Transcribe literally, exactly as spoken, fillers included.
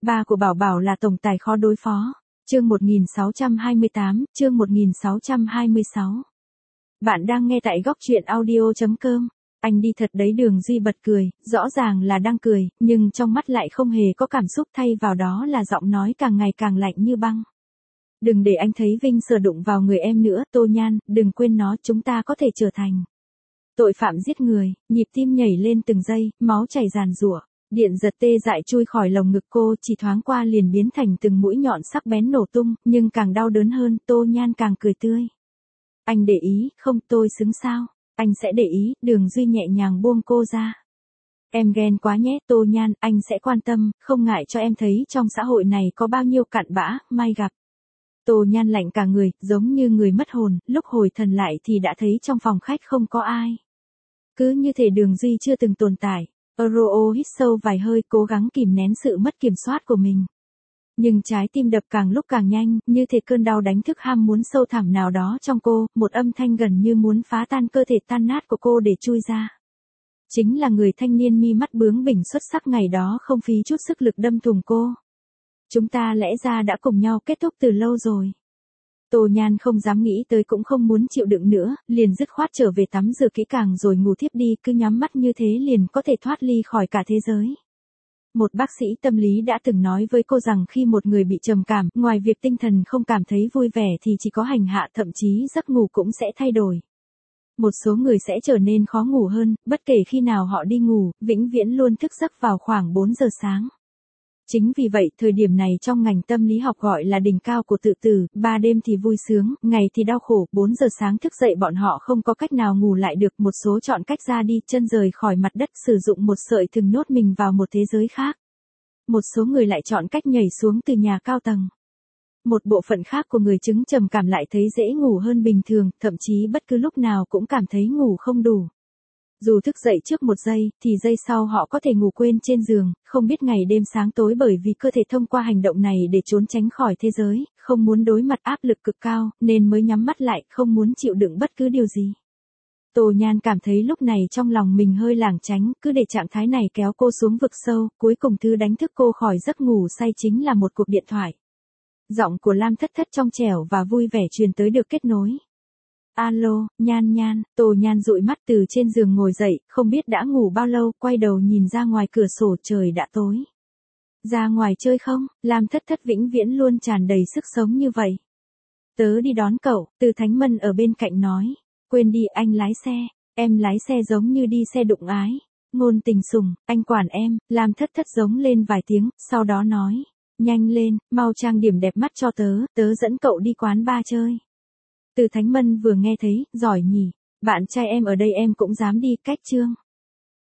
Ba của Bảo Bảo là tổng tài khó đối phó. Chương một nghìn sáu trăm hai mươi tám, chương một nghìn sáu trăm hai mươi sáu. Bạn đang nghe tại góc truyện audio chấm com. Anh đi thật đấy, Đường Duy bật cười, rõ ràng là đang cười, nhưng trong mắt lại không hề có cảm xúc, thay vào đó là giọng nói càng ngày càng lạnh như băng. Đừng để anh thấy Vinh Sở đụng vào người em nữa, Tô Nhan, đừng quên nó, chúng ta có thể trở thành tội phạm giết người. Nhịp tim nhảy lên từng giây, máu chảy ràn rủa. Điện giật tê dại chui khỏi lồng ngực cô, chỉ thoáng qua liền biến thành từng mũi nhọn sắc bén nổ tung, nhưng càng đau đớn hơn, Tô Nhan càng cười tươi. Anh để ý, không, tôi xứng sao? Anh sẽ để ý. Đường Duy nhẹ nhàng buông cô ra. Em ghen quá nhé, Tô Nhan, anh sẽ quan tâm, không ngại cho em thấy trong xã hội này có bao nhiêu cặn bã, may gặp. Tô Nhan lạnh cả người, giống như người mất hồn, lúc hồi thần lại thì đã thấy trong phòng khách không có ai. Cứ như thể Đường Duy chưa từng tồn tại. Euro hít sâu vài hơi, cố gắng kìm nén sự mất kiểm soát của mình. Nhưng trái tim đập càng lúc càng nhanh, như thể cơn đau đánh thức ham muốn sâu thẳm nào đó trong cô, một âm thanh gần như muốn phá tan cơ thể tan nát của cô để chui ra. Chính là người thanh niên mi mắt bướng bỉnh xuất sắc ngày đó không phí chút sức lực đâm thủng cô. Chúng ta lẽ ra đã cùng nhau kết thúc từ lâu rồi. Tô Nhan không dám nghĩ tới, cũng không muốn chịu đựng nữa, liền dứt khoát trở về tắm rửa kỹ càng rồi ngủ thiếp đi, cứ nhắm mắt như thế liền có thể thoát ly khỏi cả thế giới. Một bác sĩ tâm lý đã từng nói với cô rằng khi một người bị trầm cảm, ngoài việc tinh thần không cảm thấy vui vẻ thì chỉ có hành hạ, thậm chí giấc ngủ cũng sẽ thay đổi. Một số người sẽ trở nên khó ngủ hơn, bất kể khi nào họ đi ngủ, vĩnh viễn luôn thức giấc vào khoảng bốn giờ sáng. Chính vì vậy, thời điểm này trong ngành tâm lý học gọi là đỉnh cao của tự tử, ba đêm thì vui sướng, ngày thì đau khổ, bốn giờ sáng thức dậy bọn họ không có cách nào ngủ lại được, một số chọn cách ra đi, chân rời khỏi mặt đất, sử dụng một sợi thừng nhốt mình vào một thế giới khác. Một số người lại chọn cách nhảy xuống từ nhà cao tầng. Một bộ phận khác của người chứng trầm cảm lại thấy dễ ngủ hơn bình thường, thậm chí bất cứ lúc nào cũng cảm thấy ngủ không đủ. Dù thức dậy trước một giây, thì giây sau họ có thể ngủ quên trên giường, không biết ngày đêm sáng tối, bởi vì cơ thể thông qua hành động này để trốn tránh khỏi thế giới, không muốn đối mặt áp lực cực cao, nên mới nhắm mắt lại, không muốn chịu đựng bất cứ điều gì. Tô Nhan cảm thấy lúc này trong lòng mình hơi lảng tránh, cứ để trạng thái này kéo cô xuống vực sâu, cuối cùng thứ đánh thức cô khỏi giấc ngủ say chính là một cuộc điện thoại. Giọng của Lam Thất Thất trong trẻo và vui vẻ truyền tới được kết nối. Alo, Nhan Nhan. Tô Nhan dụi mắt từ trên giường ngồi dậy, không biết đã ngủ bao lâu, quay đầu nhìn ra ngoài cửa sổ, trời đã tối. Ra ngoài chơi không? Lam Thất Thất vĩnh viễn luôn tràn đầy sức sống như vậy. Tớ đi đón cậu, Từ Thánh Mân ở bên cạnh nói. Quên đi, anh lái xe. Em lái xe giống như đi xe đụng ái. Ngôn Tình sủng, anh quản em. Lam Thất Thất giống lên vài tiếng, sau đó nói. Nhanh lên, mau trang điểm đẹp mắt cho tớ, tớ dẫn cậu đi quán bar chơi. Từ Thánh Mân vừa nghe thấy, giỏi nhỉ, bạn trai em ở đây em cũng dám đi, cách trương.